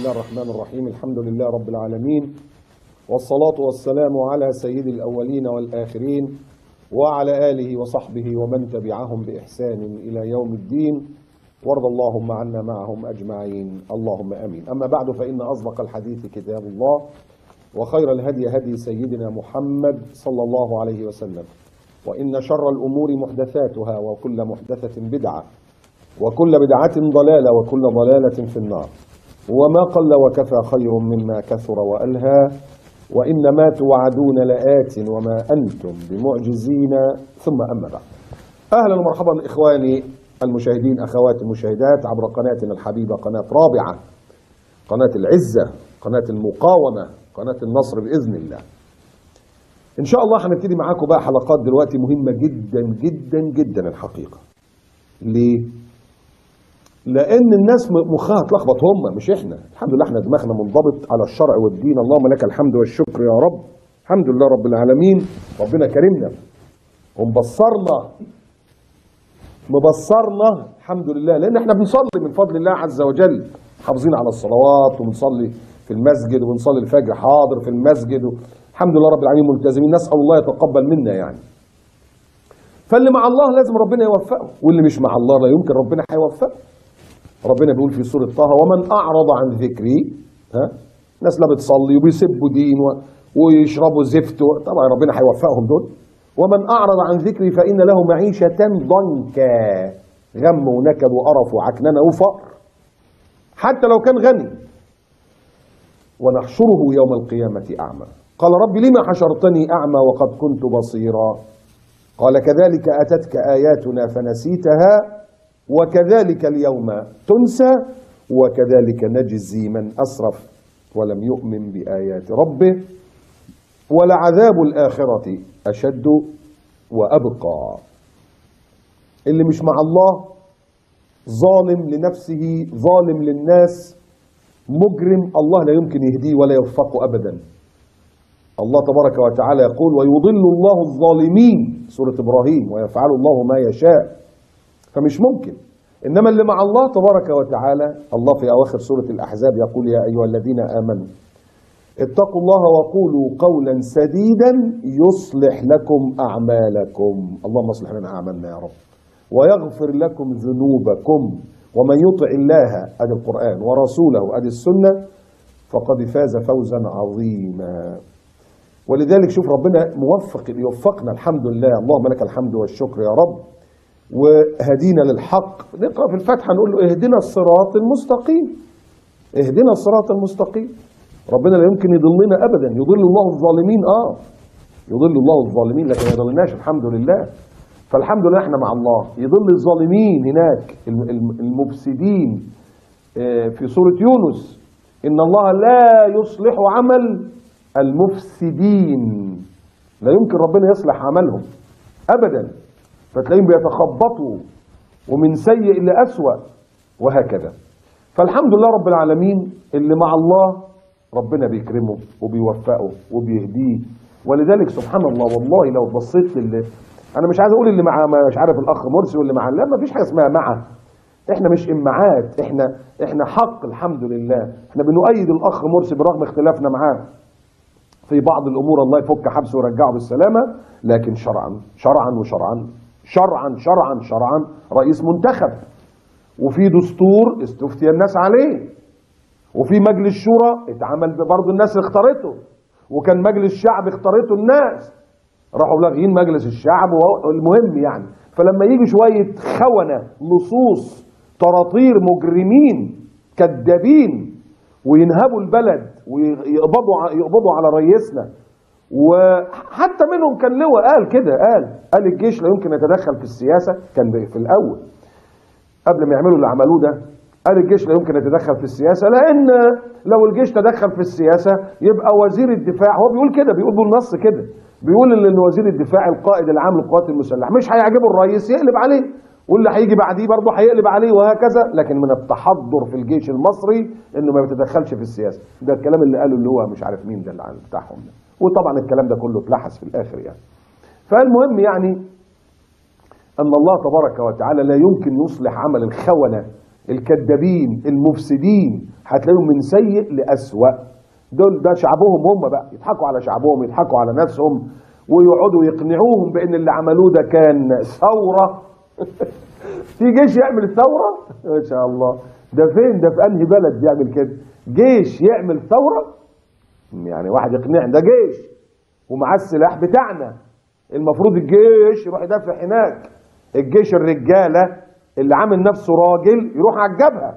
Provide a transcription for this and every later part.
الله الرحمن الرحيم. الحمد لله رب العالمين، والصلاة والسلام على سيد الأولين والآخرين وعلى آله وصحبه ومن تبعهم بإحسان إلى يوم الدين، وارض اللهم عنا معهم أجمعين، اللهم آمين. أما بعد، فإن أصدق الحديث كتاب الله، وخير الهدي هدي سيدنا محمد صلى الله عليه وسلم، وإن شر الأمور محدثاتها، وكل محدثة بدعة، وكل بدعة ضلالة، وكل ضلالة في النار. وما قل وكفى خير مما كثر وألهى، وإنما توعدون لآت وما أنتم بمعجزين. ثم أما بعد، أهلا ومرحبا إخواني المشاهدين، أخواتي المشاهدات، عبر قناتنا الحبيبة، قناة رابعة، قناة العزة، قناة المقاومة، قناة النصر بإذن الله. إن شاء الله هنبتدي معاكم بقى حلقات دلوقتي مهمة جدا جدا جدا الحقيقة. ليه؟ لأن الناس مخها اتلخبط، هم مش إحنا. الحمد لله إحنا دماغنا منضبط على الشرع والدين، اللهم لك الحمد والشكر يا رب. الحمد لله رب العالمين، ربنا كرمنا مبصرنا الحمد لله، لأن إحنا بنصلي من فضل الله عز وجل، حافظين على الصلوات، وبنصلي في المسجد، وبنصلي الفجر حاضر في المسجد، الحمد لله رب العالمين ملتزمين، نسأل الله يتقبل منا يعني. فاللي مع الله لازم ربنا يوفقه، واللي مش مع الله لا يمكن ربنا هيوفقه. ربنا بيقول في سورة طه: ومن أعرض عن ذكري، ناس لا بتصلي وبيسبوا دين ويشربوا زفت، طبعا ربنا هيوفقهم دول. ومن أعرض عن ذكري فإن له معيشة ضنكا، غم ونكد وقرف وعكننة وفقر حتى لو كان غني. ونحشره يوم القيامة أعمى. قال رب لما حشرتني أعمى وقد كنت بصيرا؟ قال كذلك أتتك آياتنا فنسيتها وكذلك اليوم تنسى وكذلك نجزي من أسرف ولم يؤمن بآيات ربه ولعذاب الآخرة أشد وأبقى. اللي مش مع الله ظالم لنفسه، ظالم للناس، مجرم، الله لا يمكن يهديه ولا يوفقه أبدا. الله تبارك وتعالى يقول: ويضل الله الظالمين، سورة إبراهيم، ويفعل الله ما يشاء. فمش ممكن. إنما اللي مع الله تبارك وتعالى، الله في أواخر سورة الأحزاب يقول: يا أيها الذين آمنوا اتقوا الله وقولوا قولا سديدا يصلح لكم أعمالكم. اللهم اصلح لنا أعمالنا يا رب، ويغفر لكم ذنوبكم، ومن يطع الله، أدي القرآن، ورسوله، أدي السنة، فقد فاز فوزا عظيما. ولذلك شوف ربنا موفق، يوفقنا الحمد لله، اللهم لك الحمد والشكر يا رب. وهدينا للحق، نقرأ في الفاتحة نقول له: اهدنا الصراط المستقيم، اهدنا الصراط المستقيم. ربنا لا يمكن يضلنا أبدا. يضل الله الظالمين، يضل الله الظالمين، لكن ما يضلناش الحمد لله. فالحمد لله احنا مع الله. يضل الظالمين هناك، المفسدين، في سورة يونس: إن الله لا يصلح عمل المفسدين. لا يمكن ربنا يصلح عملهم أبدا، فتلاقيهم بيتخبطوا ومن سيء لأسوأ وهكذا. فالحمد لله رب العالمين، اللي مع الله ربنا بيكرمه وبيوفقه وبيهديه. ولذلك سبحان الله، والله لو بصيت انا مش عايز اقول اللي مع، مش عارف الاخ مرسي واللي مع، لا، ما فيش حاجه اسمها مع. احنا مش امعات، احنا حق الحمد لله. احنا بنؤيد الاخ مرسي برغم اختلافنا معاه في بعض الامور، الله يفك حبسه ويرجعه بالسلامه، لكن شرعا رئيس منتخب، وفي دستور استفتي الناس عليه، وفي مجلس شورى اتعمل برضه الناس اختارته، وكان مجلس شعب اختارته الناس، راحوا لاغيين مجلس الشعب. المهم يعني، فلما يجي شويه خونه، لصوص، طراطير، مجرمين، كذابين، وينهبوا البلد ويقبضوا على رئيسنا، وحتى منهم كان لواء قال كده، قال الجيش لا يمكن يتدخل في السياسه. كان في الاول قبل ما يعملوا اللي عملوه ده، قال الجيش لا يمكن يتدخل في السياسه، لان لو الجيش تدخل في السياسه يبقى وزير الدفاع، هو بيقول كده، بيقول بالنص كده، بيقول ان وزير الدفاع القائد العام للقوات المسلحه مش هيعجبه الرئيس يقلب عليه، واللي هيجي بعديه برضه هيقلب عليه، وهكذا. لكن من التحضر في الجيش المصري انه ما بيتدخلش في السياسه. ده الكلام اللي قاله اللي هو مش عارف مين ده اللي بتاعهم ده، وطبعا الكلام ده كله اتلحس في الاخر يعني. فالمهم يعني ان الله تبارك وتعالى لا يمكن يصلح عمل الخونه الكذابين المفسدين هتلاقيهم من سيء لأسوأ. ده شعبهم هم بقى، يضحكوا على شعبهم، يضحكوا على نفسهم، ويقعدوا يقنعوهم بان اللي عملوه ده كان ثورة. في جيش يعمل ثورة؟ ما شاء الله. ده فين؟ ده في انهي بلد بيعمل كده؟ جيش يعمل ثورة؟ يعني واحد يقنع ده جيش ومعاه السلاح بتاعنا، المفروض الجيش يروح يدافع هناك. الجيش الرجالة اللي عامل نفسه راجل يروح على الجبهة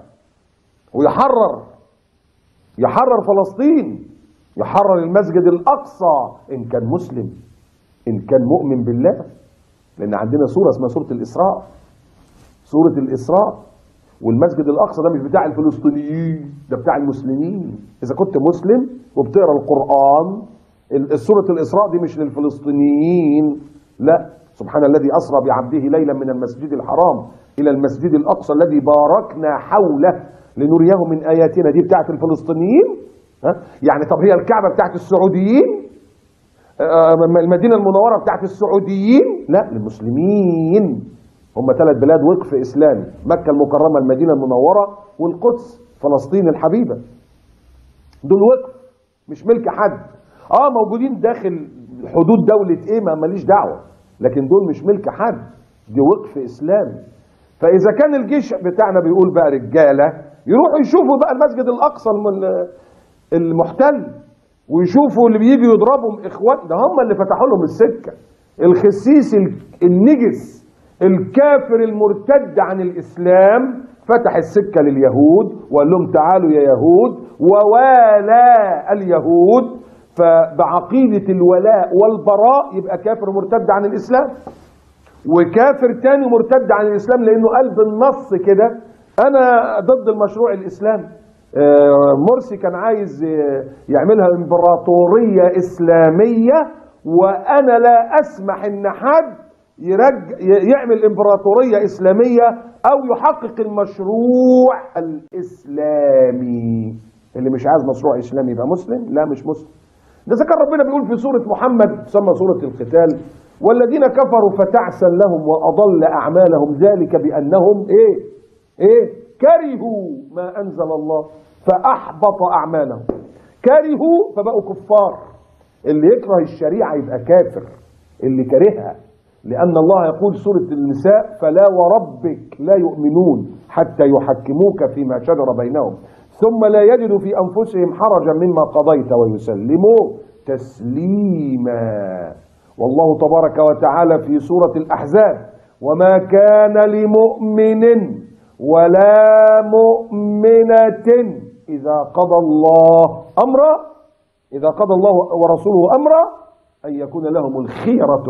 يحرر فلسطين، يحرر المسجد الأقصى إن كان مسلم، إن كان مؤمن بالله. لأن عندنا سورة اسمها سورة الإسراء، سورة الإسراء. والمسجد الأقصى ده مش بتاع الفلسطينيين، ده بتاع المسلمين. إذا كنت مسلم وبتقرأ القرآن، سورة الإسراء دي مش للفلسطينيين، لا. سبحان الذي أسرى بعبده ليلا من المسجد الحرام إلى المسجد الأقصى الذي باركنا حوله لنريه من آياتنا. دي بتاعت الفلسطينيين؟ يعني طب هي الكعبة بتاعت السعوديين؟ المدينة المنورة بتاعت السعوديين؟ لا، للمسلمين. هم 3 بلاد وقف إسلامي: مكة المكرمة، المدينة المنورة، والقدس فلسطين الحبيبة. دول وقف مش ملك حد. موجودين داخل حدود دولة ايه، ما ماليش دعوة، لكن دول مش ملك حد، دي وقف إسلامي. فإذا كان الجيش بتاعنا بيقول بقى رجالة، يروحوا يشوفوا بقى المسجد الأقصى المحتل، ويشوفوا اللي بيجي يضربهم إخوان، ده هم اللي فتحوا لهم السكة. الخسيس النجس الكافر المرتد عن الإسلام فتح السكة لليهود وقال لهم تعالوا يا يهود، ووالى اليهود. فبعقيدة الولاء والبراء يبقى كافر مرتد عن الإسلام، وكافر تاني مرتد عن الإسلام لأنه قال بالنص كده أنا ضد المشروع الإسلامي. مرسي كان عايز يعملها إمبراطورية إسلامية، وأنا لا أسمح إن حد يعمل إمبراطورية إسلامية أو يحقق المشروع الإسلامي. اللي مش عايز مشروع إسلامي يبقى مسلم؟ لا، مش مسلم. ده إذا كان ربنا بيقول في سورة محمد تسمى سورة القتال: والذين كفروا فتعسا لهم وأضل أعمالهم ذلك بأنهم كرهوا ما أنزل الله فأحبط أعمالهم. كرهوا فبقوا كفار. اللي يكره الشريعة يبقى كافر، اللي كرهها. لأن الله يقول سورة النساء: فلا وربك لا يؤمنون حتى يحكموك فيما شجر بينهم ثم لا يجدوا في أنفسهم حرجا مما قضيت ويسلموا تسليما. والله تبارك وتعالى في سورة الأحزاب: وما كان لمؤمن ولا مؤمنة إذا قضى الله ورسوله أمرا أن يكون لهم الخيرة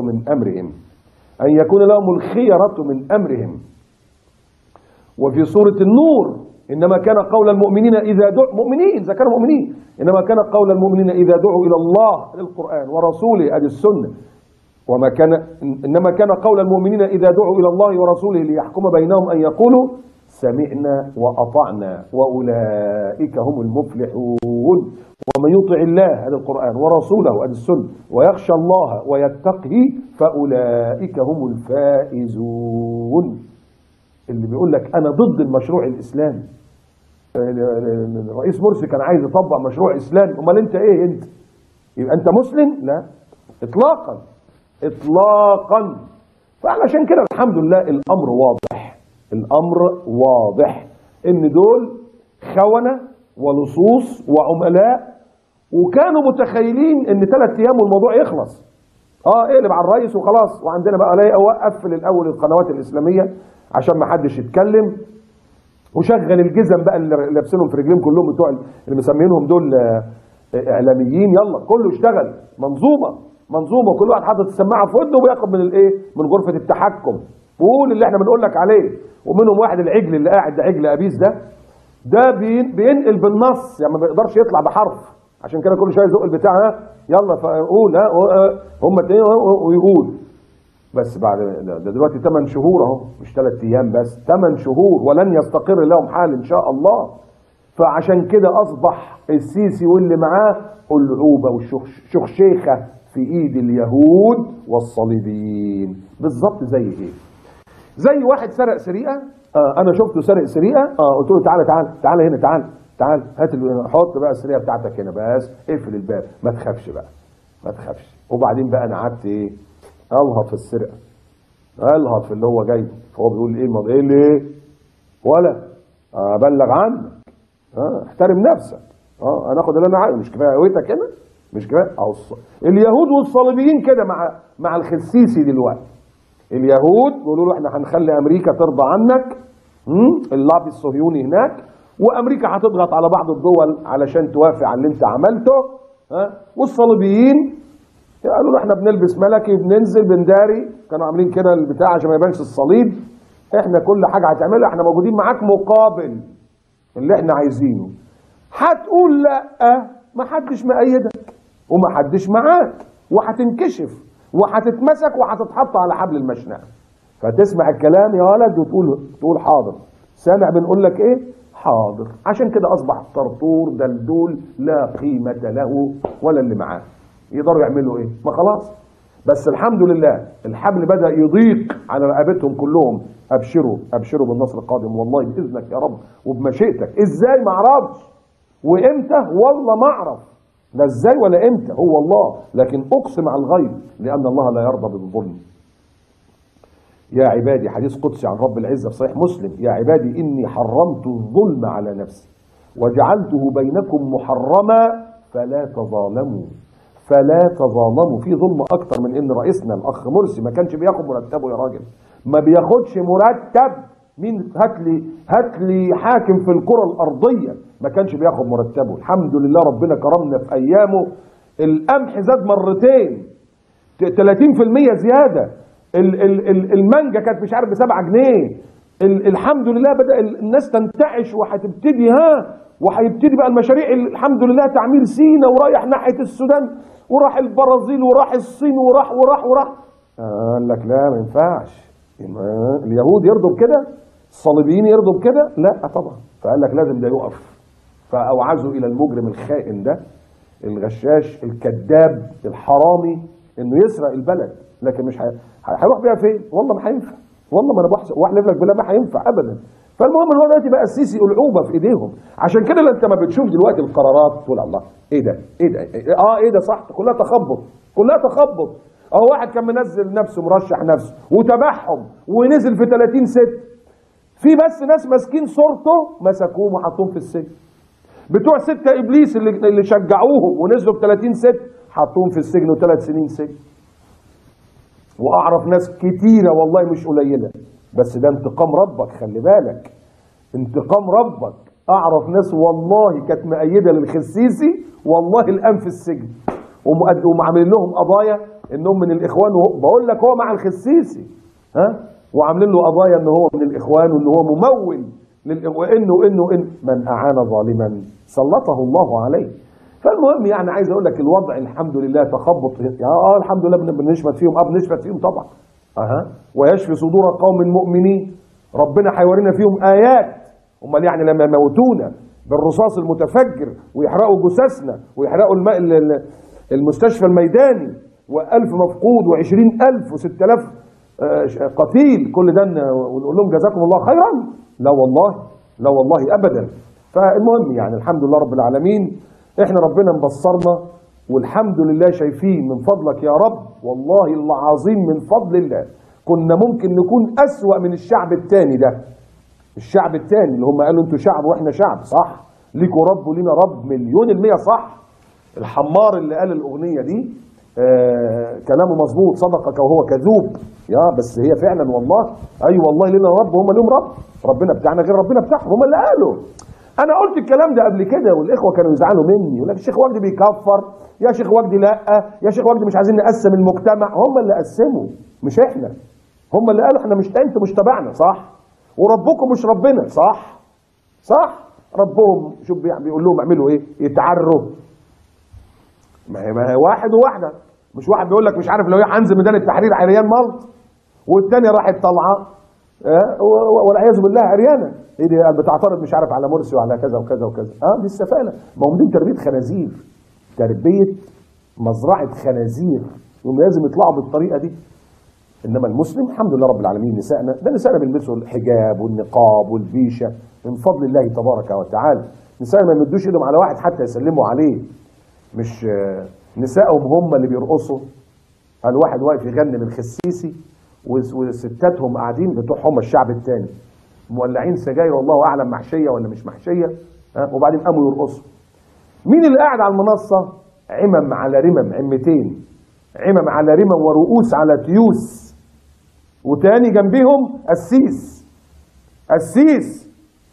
من أمرهم. وفي سورة النور: إنما كان قول المؤمنين إذا كانوا مؤمنين إنما كان قول المؤمنين إذا دعوا إلى الله للقرآن ورسوله، أدي السنة. إنما كان قول المؤمنين إذا دعوا إلى الله ورسوله ليحكم بينهم أن يقولوا سمعنا وأطعنا وأولئك هم المفلحون. ومن يطع الله، هذا القرآن، ورسوله، هذا السنة، ويخشى الله ويتقه فأولئك هم الفائزون. اللي بيقول لك أنا ضد المشروع الإسلامي، الرئيس مرسي كان عايز يطبق مشروع إسلامي، أمال أنت إيه؟ أنت يبقى أنت مسلم؟ لا إطلاقا. فعلشان كده الحمد لله الأمر واضح إن دول خونة ولصوص وعملاء، وكانوا متخيلين إن 3 أيام والموضوع يخلص. اقلب على الرئيس وخلاص، وعندنا بقى أقفل الأول القنوات الإسلامية عشان ما حدش يتكلم، وشغل الجزم بقى اللي لابسينهم في رجليهم كلهم بتوع اللي مسمينهم دول إعلاميين، يلا كله اشتغل. منظومة كل واحد حاطط السماعة في ودنه وبياخد من غرفة التحكم وقول اللي احنا بنقول لك عليه. ومنهم واحد العجل اللي قاعد ده، عجل أبيس ده بينقل بالنص، يعني ما بيقدرش يطلع بحرف، عشان كده كل شويه يزق البتاع، يلا قول هم اتنين ويقول. بس بعد ده دلوقتي 8 شهور اهو، مش 3 ايام بس، 8 شهور ولن يستقر لهم حال ان شاء الله. فعشان كده اصبح السيسي واللي معاه ألعوبة وشخشيخة في ايد اليهود والصليبيين. بالظبط زي ايه؟ زي واحد سرق سرقة انا شفته سارق سرقه، قلت له تعالى تعالى تعالى هنا، تعالى تعالى هات حط بقى السرقه بتاعتك هنا، بس اقفل الباب، ما تخافش بقى ما تخافش. وبعدين بقى انا قعدت ايه، الهط في السرقه، الهط في اللي هو جاي. فهو بيقول ايه ايه اللي ولا ابلغ عنك، احترم نفسك، هناخد اللي انا عايزه، مش كفايه قوتك هنا، مش كفايه. اليهود والصليبيين كده مع الخسيسي دلوقتي. اليهود بيقولوا له احنا هنخلي امريكا ترضى عنك، اللعب الصهيوني هناك، وامريكا هتضغط على بعض الدول علشان توافق على اللي انت عملته. والصليبيين قالوا له احنا بنلبس ملكي، بننزل بنداري، كانوا عاملين كده البتاع عشان ما يبانش الصليب، احنا كل حاجه هتعملها احنا موجودين معاك مقابل اللي احنا عايزينه. هتقول لا، ما حدش مأيدك وما حدش معاك، وهتنكشف وهتتمسك وهتتحط على حبل المشنقه. فتسمع الكلام يا ولد وتقول حاضر، سامع بنقول لك ايه؟ حاضر. عشان كده اصبح طرطور دلدول لا قيمه له ولا اللي معاه، يقدروا يعملوا ايه؟ ما خلاص. بس الحمد لله الحبل بدأ يضيق على رقبتهم كلهم. ابشروا ابشروا بالنصر القادم والله باذنك يا رب وبمشيئتك. ازاي؟ ما اعرفش، وامتى والله ما اعرف، لا ازاي ولا امتى، هو الله، لكن اقسم على الغيب لان الله لا يرضى بالظلم. يا عبادي، حديث قدسي عن رب العزة في صحيح مسلم، يا عبادي إني حرمت الظلم على نفسي وجعلته بينكم محرما فلا تظالموا. فلا تظالموا. في ظلم أكتر من إن رئيسنا الأخ مرسي ما كانش بياخد مرتبه يا راجل، ما بياخدش مرتب. مين؟ هات لي حاكم في الكرة الأرضية ما كانش بياخد مرتبه. الحمد لله ربنا كرمنا في أيامه، القمح زاد مرتين، 30% زيادة. المانجا كانت مش عارف ب7 جنيه. الحمد لله بدأ الناس تنتعش وهتبتدي وهيبتدي بقى المشاريع الحمد لله، تعمير سينا ورايح ناحية السودان وراح البرازيل وراح الصين وراح. قال لك لا ما ينفعش، اليهود يرضوا بكده، الصليبيين يرضوا بكده؟ لا طبعا. فقال لك لازم ده يقف. فأوعزوا إلى المجرم الخائن ده، الغشاش الكذاب الحرامي، انه يسرق البلد، لكن مش هيروح بيها فين؟ والله ما هينفع، والله ما انا واحلف لك بالله ما هينفع ابدا. فالمهم ان هو دلوقتي بقى السيسي العوبه في ايديهم. عشان كده انت ما بتشوف دلوقتي القرارات تقول الله ايه ده ايه ده ايه ده صح، كلها تخبط كلها تخبط. اهو واحد كان منزل نفسه مرشح نفسه وتبعهم ونزل في 30/6، في بس ناس ماسكين صورته مسكوه وحطوه في السجن. بتوع 6 ابليس اللي شجعوهم ونزلوا في 30/6 حطوهم في السجن و3 سنين سجن. واعرف ناس كتيره والله مش قليله، بس ده انتقام ربك، خلي بالك، انتقام ربك. اعرف ناس والله كانت مؤيده للخسيسي والله الان في السجن وعاملين لهم قضايا انهم من الاخوان، بقول لك هو مع الخسيسي وعاملين له قضايا ان هو من الاخوان وان هو ممول وانه من اعان ظالما سلطه الله عليه. فالمهم يعني عايز اقول لك الوضع الحمد لله تخبط الحمد لله بنشمت فيهم، بنشمت فيهم طبعا. ويشفي صدور قوم مؤمنين، ربنا هيورينا فيهم ايات. امال يعني لما يموتونا بالرصاص المتفجر ويحرقوا جثثنا ويحرقوا المستشفى الميداني و1000 مفقود و20,000 و6000 قتيل، كل ده ونقول لهم جزاكم الله خيرا؟ لا والله، لا والله ابدا. فالمهم يعني الحمد لله رب العالمين، احنا ربنا مبصرنا والحمد لله شايفين من فضلك يا رب، والله العظيم من فضل الله. كنا ممكن نكون اسوأ من الشعب التاني ده، الشعب التاني اللي هم قالوا انتوا شعب واحنا شعب، صح، ليكوا رب ولينا رب 100%، صح. الحمار اللي قال الاغنيه دي كلامه مظبوط، صدقك وهو كذوب، بس هي فعلا والله، والله لنا رب وهم لهم رب، ربنا بتاعنا غير ربنا بتاعهم، هم اللي قالوا. انا قلت الكلام ده قبل كده والاخوه كانوا يزعلوا مني، يقول لك الشيخ وجدي بيكفر، يا شيخ وجدي لا، يا شيخ وجدي مش عايزين نقسم المجتمع. هم اللي قسموا مش احنا، هم اللي قالوا احنا مش، انتوا مش تبعنا، صح، وربكم مش ربنا، صح، ربهم شوف بيقول لهم اعملوا ايه؟ يتعروا. ما هي واحد وواحده، مش واحد بيقول لك مش عارف لو هنزل ميدان التحرير عريان ملط، والثانيه راحت طالعه والعياذ بالله عريانه، ايه دي بتعترض مش عارف على مرسي وعلى كذا وكذا وكذا. دي السفاله. ما هم دي تربيه خنازير، تربيه مزرعه خنازير، هم لازم يطلعوا بالطريقه دي. انما المسلم الحمد لله رب العالمين، نسائنا بيلبسوا الحجاب والنقاب والبيشه من فضل الله تبارك وتعالى. نسائنا ما يمدوش ايدهم على واحد حتى يسلموا عليه، مش نسائهم هم اللي بيرقصوا. الواحد واقف يغني من خسيسي وستاتهم قاعدين بتوعهم الشعب التاني مولعين سجاير والله اعلم محشيه ولا مش محشيه، وبعدين قاموا يرقصوا. مين اللي قاعد على المنصه؟ عمم على رمم، عمتين، عمم على رمم ورؤوس على تيوس، وتاني جنبيهم قسيس. قسيس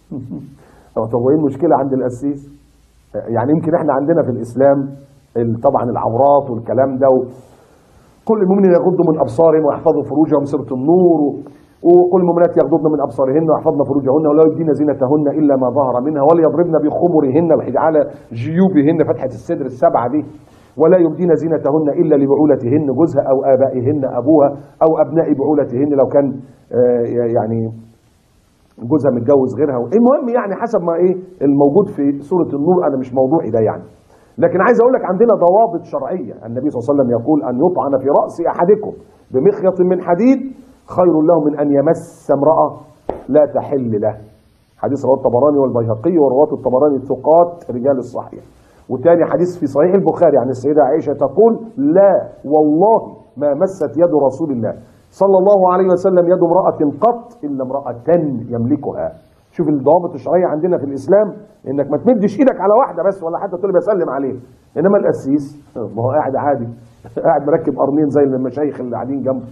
طب وايه المشكله عند القسيس؟ يعني يمكن احنا عندنا في الاسلام طبعا العورات والكلام ده، كل المؤمنين يغضوا من ابصارهم ويحفظوا فروجهم، سوره النور، وكل المؤمنات يغضضن من ابصارهن ويحفظن فروجهن ولا يبدين زينتهن الا ما ظهر منها وليضربن بخمرهن على جيوبهن، فتحه الصدر السبعه دي، ولا يبدين زينتهن الا لبعولتهن، جوزها او ابائهن، ابوها او ابناء بعولتهن لو كان يعني جوزها متجوز غيرها. المهم يعني حسب ما الموجود في سوره النور، انا مش موضوعي ده يعني، لكن عايز اقول لك عندنا ضوابط شرعيه. النبي صلى الله عليه وسلم يقول ان يطعن في راس احدكم بمخيط من حديد خير له من ان يمس امراه لا تحل له. حديث رواه الطبراني والبيهقي، ورواة الطبراني ثقات رجال الصحيح. وتاني حديث في صحيح البخاري عن السيده عائشه تقول لا والله ما مست يد رسول الله صلى الله عليه وسلم يد امراه قط الا امراه يملكها. شوف الضوابط الشرعيه عندنا في الاسلام، انك ما تمدش ايدك على واحده بس ولا حتى تقول لي بسلم عليه. انما القسيس ما هو قاعد عادي قاعد مركب قرنين زي المشايخ اللي قاعدين جنبه.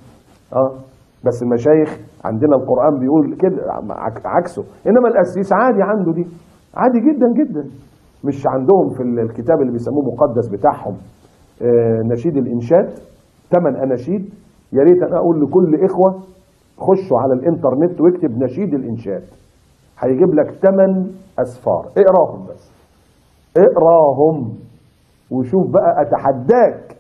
بس المشايخ عندنا القران بيقول كده عكسه، انما القسيس عادي عنده دي، عادي جدا جدا. مش عندهم في الكتاب اللي بيسموه مقدس بتاعهم نشيد الانشاد 8 اناشيد؟ يا ريت انا اقول لكل اخوه خشوا على الانترنت واكتب نشيد الانشاد، هيجيب لك 8 اسفار، اقراهم بس، اقراهم وشوف بقى. اتحداك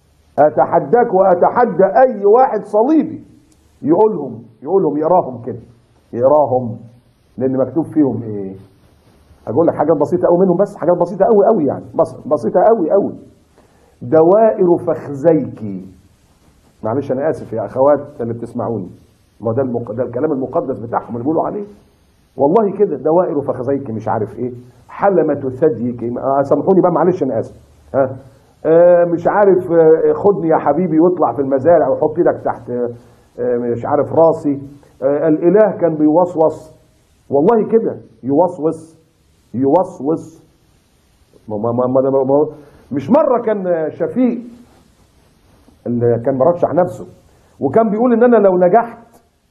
واتحدى اي واحد صليبي يقولهم يقراهم كده، يقراهم، لان مكتوب فيهم ايه؟ هقول لك حاجات بسيطه قوي منهم، بس حاجات بسيطه قوي قوي يعني، بسيطه قوي قوي. دوائر فخذيك، معلش انا اسف يا اخوات اللي بتسمعوني، ما ده الكلام المقدس بتاعهم اللي بيقولوا عليه، والله كده. دوائر فخذيك مش عارف ايه، حلمة ثديك، سامحوني بقى معلش انا اسف، مش عارف خدني يا حبيبي واطلع في المزارع وحط ايدك تحت مش عارف راسي. الاله كان بيوسوس، والله كده يوسوس. مش مره كان شفيق اللي كان مرشح نفسه وكان بيقول ان انا لو نجحت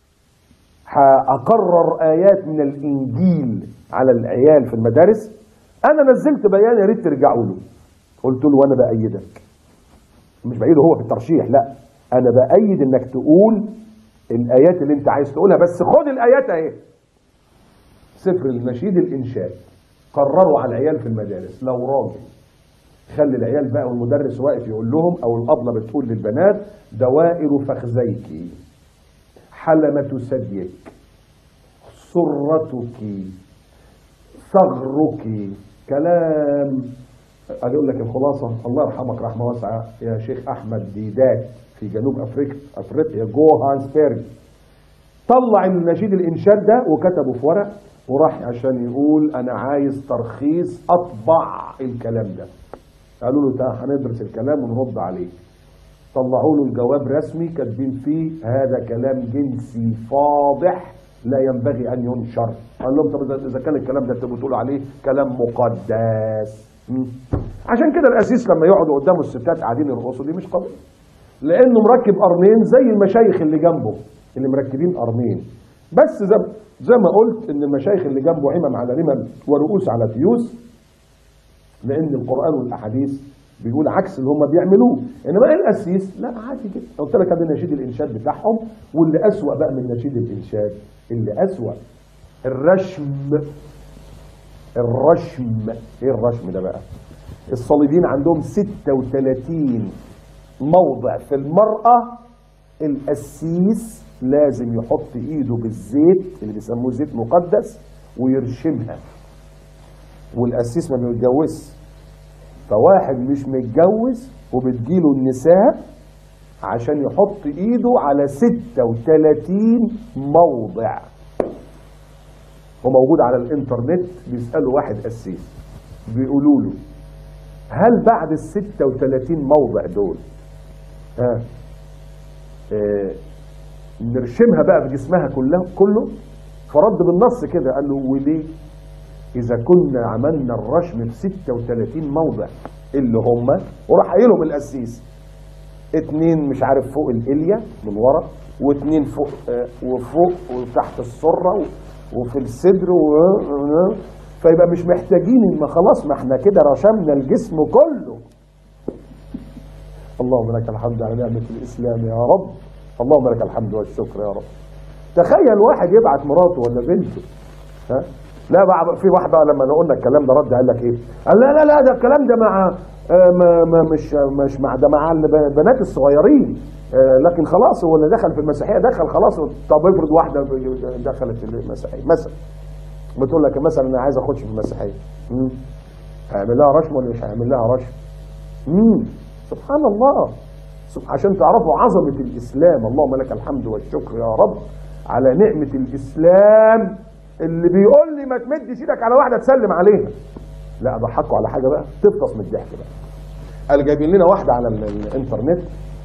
هأقرر آيات من الإنجيل على العيال في المدارس. أنا نزلت بيان يا ريت ترجعوا له، قلت له وأنا بأيدك، مش بأيده هو في الترشيح، لا أنا بأيد إنك تقول الآيات اللي أنت عايز تقولها، بس خد الآيات أهي. سفر النشيد الإنشاد قرروا على العيال في المدارس، لو راجل خلي العيال بقى والمدرس واقف يقول لهم، أو الأبلة بتقول للبنات دوائر فخذيك، حلمة ثديك، سرتك، ثغرك. كلام اقول لك الخلاصه، الله يرحمك رحمه واسعه يا شيخ احمد ديدات في جنوب افريقيا جوهانسبرج، طلع النشيد الانشاد ده وكتبه في ورق وراح عشان يقول انا عايز ترخيص اطبع الكلام ده. قالوا له تعال هندرس الكلام ونرد عليه. طلعوا له الجواب رسمي كاتبين فيه هذا كلام جنسي فاضح لا ينبغي ان ينشر. قال لهم طب اذا كان الكلام ده انتوا بتقولوا عليه كلام مقدس. عشان كده القسيس لما يقعدوا قدامه الستات قاعدين يرقصوا دي مش قضيه، لانه مركب قرنين زي المشايخ اللي جنبه اللي مركبين قرنين. بس زي ما قلت ان المشايخ اللي جنبه عمم على رمم ورؤوس على تيوس، لان القران والاحاديث بيقول عكس اللي هم بيعملوه. انما القسيس لا عادي جدا. قلت لك ادي نشيد الانشاد بتاعهم، واللي اسوأ بقى من نشيد الانشاد، اللي اسوأ الرشم. ايه الرشم ده بقى؟ الصليبيين عندهم 36 موضع في المرأة القسيس لازم يحط ايده بالزيت اللي بيسموه زيت مقدس ويرشمها، والقسيس ما بيتجوزش. فواحد مش متجوز وبتجيله النساء عشان يحط ايده على 36 موضع، وموجود على الانترنت. بيسألوا واحد قسيس بيقولوا له هل بعد ال 36 موضع دول نرشمها بقى في جسمها كله؟ فرد بالنص كده قال له وليه؟ إذا كنا عملنا الرشم في 36 موضع اللي هم، وراح قايلهم القسيس 2 مش عارف فوق الإلية من ورا، و2 فوق وفوق وتحت السرة وفي الصدر فيبقى مش محتاجين ما خلاص، ما احنا كده رشمنا الجسم كله. اللهم لك الحمد على نعمة الإسلام يا رب، اللهم لك الحمد والشكر يا رب. تخيل واحد يبعت مراته ولا بنته لا بقى في واحده لما قلنا الكلام ده رد قال لك ايه؟ قال لا لا لا ده الكلام ده مع مش مع ده مع البنات الصغيرين، لكن خلاص هو اللي دخل في المسيحيه دخل خلاص. طب افرض واحده دخلت في المسيحيه مثلا، بتقول لك مثلا انا عايز اخش في المسيحيه، هيعمل لها رشم ولا مش هيعمل لها رشم؟ سبحان الله. عشان تعرفوا عظمه الاسلام. اللهم لك الحمد والشكر يا رب على نعمه الاسلام اللي بيقول لي ما تمدش ايدك على واحده تسلم عليها. لا اضحكوا على حاجه بقى تفطس من الضحك بقى. قال جايبين لنا واحده على الانترنت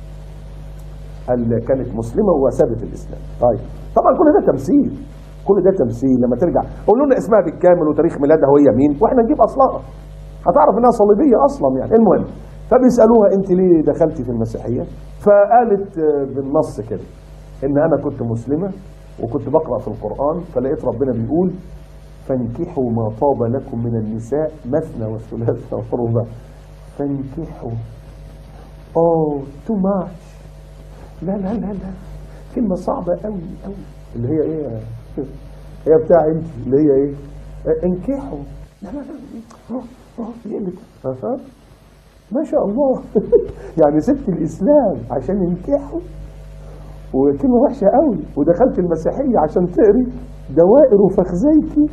قال كانت مسلمه وسابت الاسلام. طيب طبعا كل ده تمثيل، كل ده تمثيل. لما ترجع قولوا لنا اسمها بالكامل وتاريخ ميلادها وهي مين واحنا نجيب اصلها، هتعرف انها صليبيه اصلا يعني. المهم فبيسالوها انت ليه دخلتي في المسيحيه؟ فقالت بالنص كده ان انا كنت مسلمه وكنت بقرأ في القرآن فلقيت ربنا بيقول فانكحوا ما طاب لكم من النساء مثنى وثلاث ورباع. فانكحوا تو ماتش. لا لا لا لا كلمة صعبة قوي قوي. اللي هي ايه؟ هي بتاع انت اللي هي ايه؟ انكحوا. لا لا لا ما شاء الله. يعني سبت الإسلام عشان ينكحوا، وكلمة وحشة قوي، ودخلت المسيحية عشان تقري دوائر فخذيك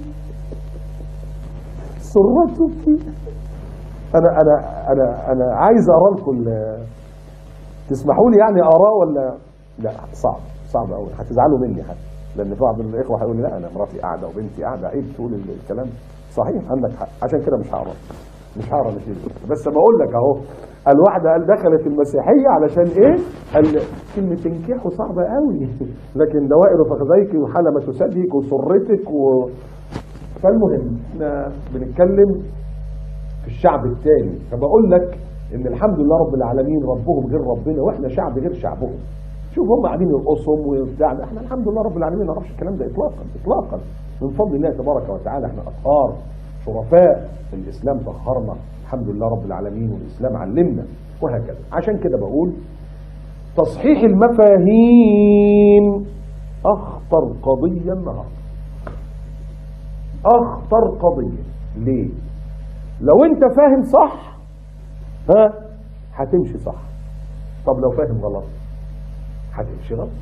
سرتك. انا عايز اقرا لكم، تسمحوا لي يعني اقراه ولا لا؟ صعب قوي، هتزعلوا مني حتى، لان بعض الاخوه هيقول لي لا انا مراتي قاعده وبنتي قاعده، عيب تقول الكلام. صحيح عندك حق، عشان كده مش هقرا بس بقول لك اهو. الواحده قال دخلت المسيحيه علشان ايه؟ قال كلمه تنكحوا صعبه قوي، لكن دوائر فخذيك وحلمه ثديك وسرتك فالمهم احنا بنتكلم في الشعب التاني. فبقول لك ان الحمد لله رب العالمين ربهم غير ربنا واحنا شعب غير شعبهم. شوف هم قاعدين يرقصهم وبتاع، احنا الحمد لله رب العالمين ما نعرفش الكلام ده اطلاقا. من فضل الله تبارك وتعالى احنا اطهار شرفاء، الاسلام طهرنا الحمد لله رب العالمين، والاسلام علمنا وهكذا. عشان كده بقول تصحيح المفاهيم اخطر قضيه النهارده، اخطر قضيه. ليه؟ لو انت فاهم صح هتمشي صح. طب لو فاهم غلط هتمشي غلط.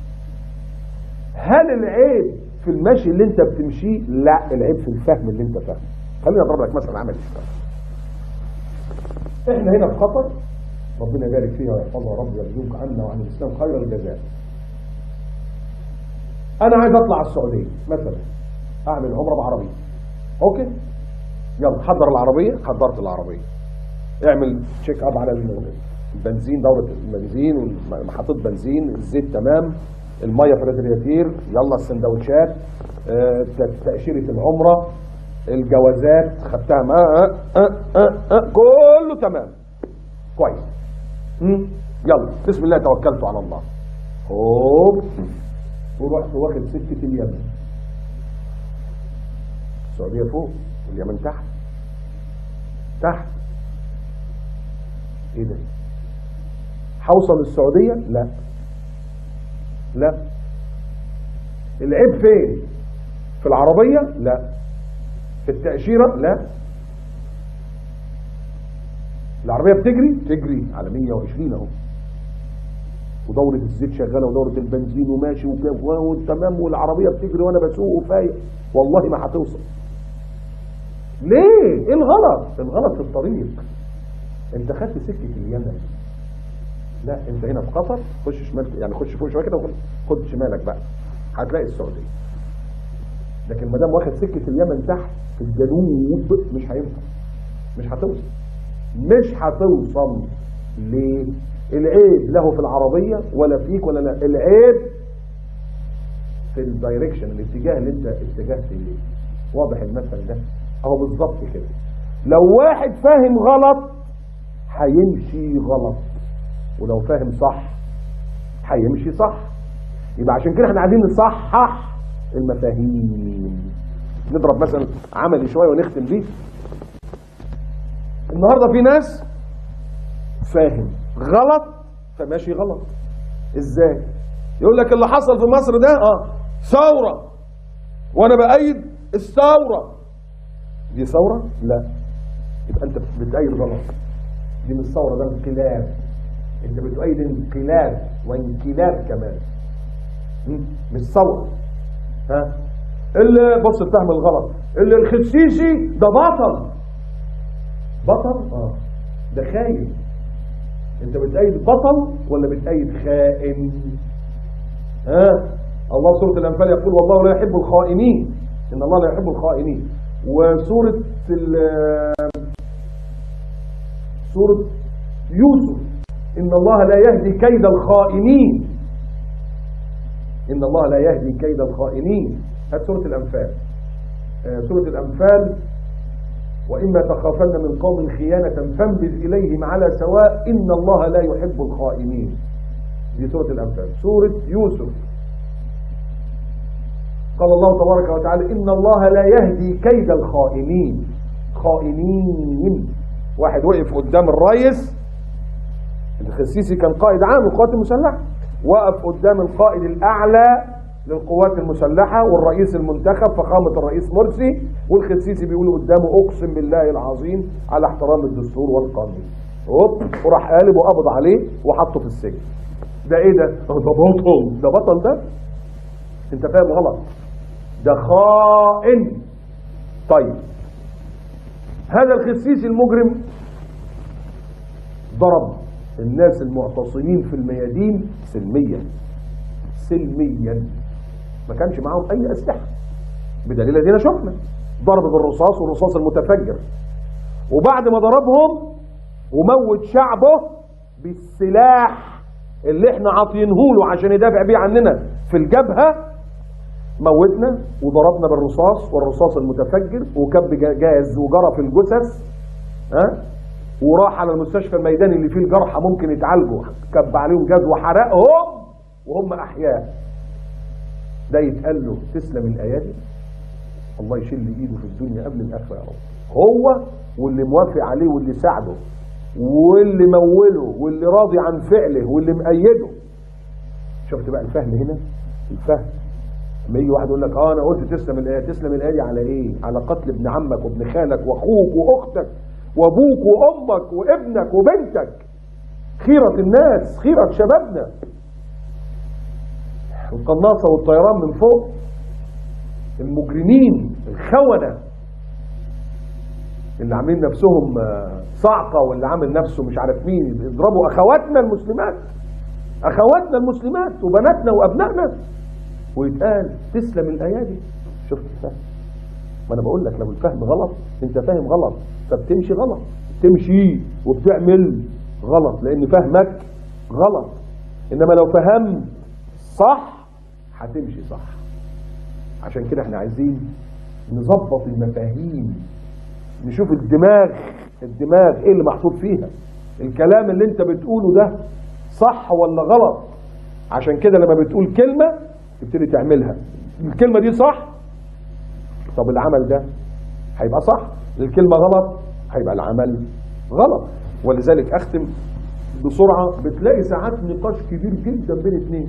هل العيب في المشي اللي انت بتمشيه؟ لا، العيب في الفهم اللي انت فاهمه. خليني اضرب لك مثلا عملي. احنا هنا في قطر، ربنا يبارك فيها ويحفظها يا رب ويرزقك عنا وعن الاسلام خير الجزاء. انا عايز اطلع السعوديه مثلا، اعمل عمره بعربيه. اوكي، يلا حضر العربيه. حضرت العربيه، اعمل تشيك اب على البنزين، دوره البنزين ومحطات بنزين، الزيت تمام، الميه في الرادياتير، يلا السندوتشات، تاشيره العمره، الجوازات خدتها كله تمام كويس. يلا بسم الله توكلت على الله. هوب ورحت واخد سكه اليمن. السعوديه فوق واليمن تحت. ايه ده؟ هوصل السعوديه؟ لا. العيب فين؟ في العربيه؟ لا. في التأشيرة؟ لا. العربية بتجري على 120 اهو، ودورة الزيت شغالة ودورة البنزين وماشي وتمام، والعربية بتجري وانا بسوق وفايق، والله ما هتوصل. ليه؟ ايه الغلط؟ الغلط في الطريق. انت خدت سكة اليمن، لا انت هنا في قطر خش شمال، يعني خش فوق شويه كده وخد شمالك بقى هتلاقي السعوديه. لكن ما دام واخد سكه اليمن تحت في الجنوب مش هينفع، مش هتوصل، مش هتوصل. ليه؟ العيب له في العربيه ولا فيك ولا لا، العيب في الدايركشن، الاتجاه اللي انت اتجهت اليه. واضح المثل ده؟ اهو بالظبط كده. لو واحد فاهم غلط هيمشي غلط، ولو فاهم صح هيمشي صح. يبقى عشان كده احنا عايزين نصحح المفاهيم. نضرب مثلا عملي شويه ونختم بيه. النهارده في ناس فاهم غلط فماشي غلط. ازاي؟ يقول لك اللي حصل في مصر ده ثوره وانا بأيد الثوره. دي ثوره؟ لا، يبقى انت بتأيد غلط. دي مش ثوره، ده انقلاب. انت بتؤيد انقلاب وانقلاب كمان، مش ثوره. اللي بص الفهم الغلط، اللي الخسيسي ده بطل. بطل؟ ده خاين. انت بتأيد بطل ولا بتأيد خائن؟ الله سورة الأنفال يقول والله لا يحب الخائنين، إن الله لا يحب الخائنين. وسورة سورة يوسف إن الله لا يهدي كيد الخائنين، إن الله لا يهدي كيد الخائنين. هذه سورة الأنفال. سورة الأنفال وإما تخافن من قوم خيانة فانبذ إليهم على سواء إن الله لا يحب الخائنين. دي سورة الأنفال. سورة يوسف قال الله تبارك وتعالى إن الله لا يهدي كيد الخائنين. خائنين. واحد وقف قدام الرئيس، الخسيسي كان قائد عام للقوات المسلحة، وقف قدام القائد الأعلى للقوات المسلحة والرئيس المنتخب فخامة الرئيس مرسي، والخسيسي بيقول قدامه أقسم بالله العظيم على احترام الدستور والقانون. وراح قالب وقبض عليه وحطه في السجن. ده ايه ده؟ ده بطل. ده بطل ده؟ انت فاهم غلط، ده خائن. طيب هذا الخسيسي المجرم ضرب الناس المعتصمين في الميادين سلميا. ما كانش معاهم اي اسلحه، بدليل ادينا شفنا ضرب بالرصاص والرصاص المتفجر. وبعد ما ضربهم وموت شعبه بالسلاح اللي احنا عاطينه له عشان يدافع بيه عننا في الجبهه، موتنا وضربنا بالرصاص والرصاص المتفجر وكب جاز وجرى في الجثث. وراح على المستشفى الميداني اللي فيه الجرحى ممكن يتعالجوا، كب عليهم جاز وحرقهم وهم احياء. ده يتقال له تسلم الايادي؟ الله يشيل ايده في الدنيا قبل الاخره يا رب. هو واللي موافق عليه واللي ساعده واللي موله واللي راضي عن فعله واللي مأيده. شفت بقى الفهم هنا؟ الفهم. لما يجي واحد يقول لك انا قلت تسلم الايادي، تسلم الايادي على ايه؟ على قتل ابن عمك وابن خالك واخوك واختك وابوك وامك وابنك وبنتك، خيرة الناس، خيرة شبابنا. القناصة والطيران من فوق، المجرمين الخونة اللي عاملين نفسهم صعقة واللي عامل نفسه مش عارف مين، يضربوا اخواتنا المسلمات، اخواتنا المسلمات وبناتنا وابنائنا، ويتقال تسلم الايادي. شفت الفهم؟ ما انا بقول لك لو الفهم غلط انت فاهم غلط فبتمشي غلط، تمشي وبتعمل غلط لان فهمك غلط. انما لو فهمت صح هتمشي صح. عشان كده احنا عايزين نظبط المفاهيم، نشوف الدماغ ايه اللي محطوط فيها، الكلام اللي انت بتقوله ده صح ولا غلط. عشان كده لما بتقول كلمة تبتدي تعملها، الكلمة دي صح، طب العمل ده هيبقى صح. الكلمة غلط هيبقى العمل غلط. ولذلك اختم بسرعة، بتلاقي ساعات نقاش كبير جدا بين اتنين،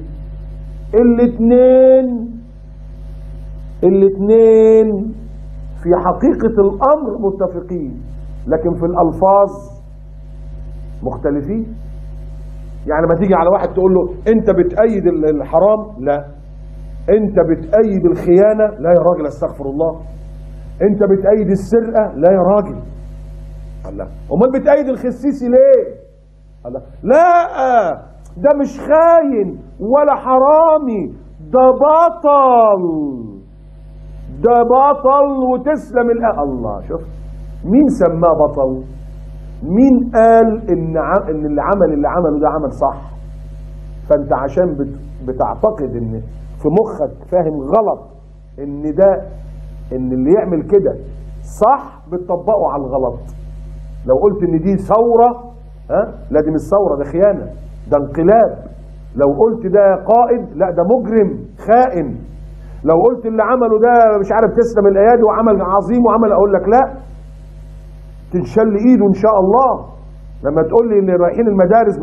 الاتنين في حقيقة الامر متفقين لكن في الالفاظ مختلفين. يعني ما تيجي على واحد تقول له انت بتأيد الحرام، لا. انت بتأيد الخيانة، لا يا راجل استغفر الله. انت بتأيد السرقة، لا يا راجل. الله، امال بتأيد الخسيسي ليه؟ لا، ده مش خاين ولا حرامي، ده بطل، ده بطل وتسلم الله. شوف مين سماه بطل؟ مين قال ان اللي عمله ده عمل صح؟ فانت عشان بتعتقد ان في مخك فاهم غلط ان اللي يعمل كده صح، بتطبقه على الغلط. لو قلت ان دي ثورة، لا دي مش ثورة، ده خيانة، ده انقلاب. لو قلت ده قائد، لا ده مجرم خائن. لو قلت اللي عمله ده مش عارف تسلم الايادي وعمل عظيم وعمل، اقول لك لا، تنشل ايده ان شاء الله. لما تقول لي ان رايحين المدارس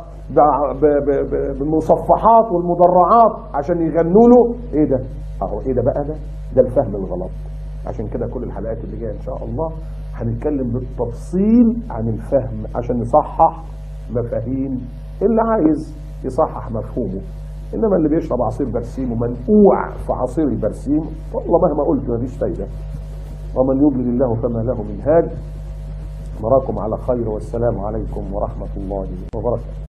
بالمصفحات والمدرعات عشان يغنوا له، ايه ده؟ اهو ايه ده بقى؟ ده الفهم الغلط. عشان كده كل الحلقات اللي جايه ان شاء الله هنتكلم بالتفصيل عن الفهم عشان نصحح مفاهيم اللي عايز يصحح مفهومه. انما اللي بيشرب عصير برسيم ومنقوع في عصير البرسيم، والله مهما قلت مفيش فايده. ومن يضلل الله فما له من هاد. نراكم على خير، والسلام عليكم ورحمه الله وبركاته.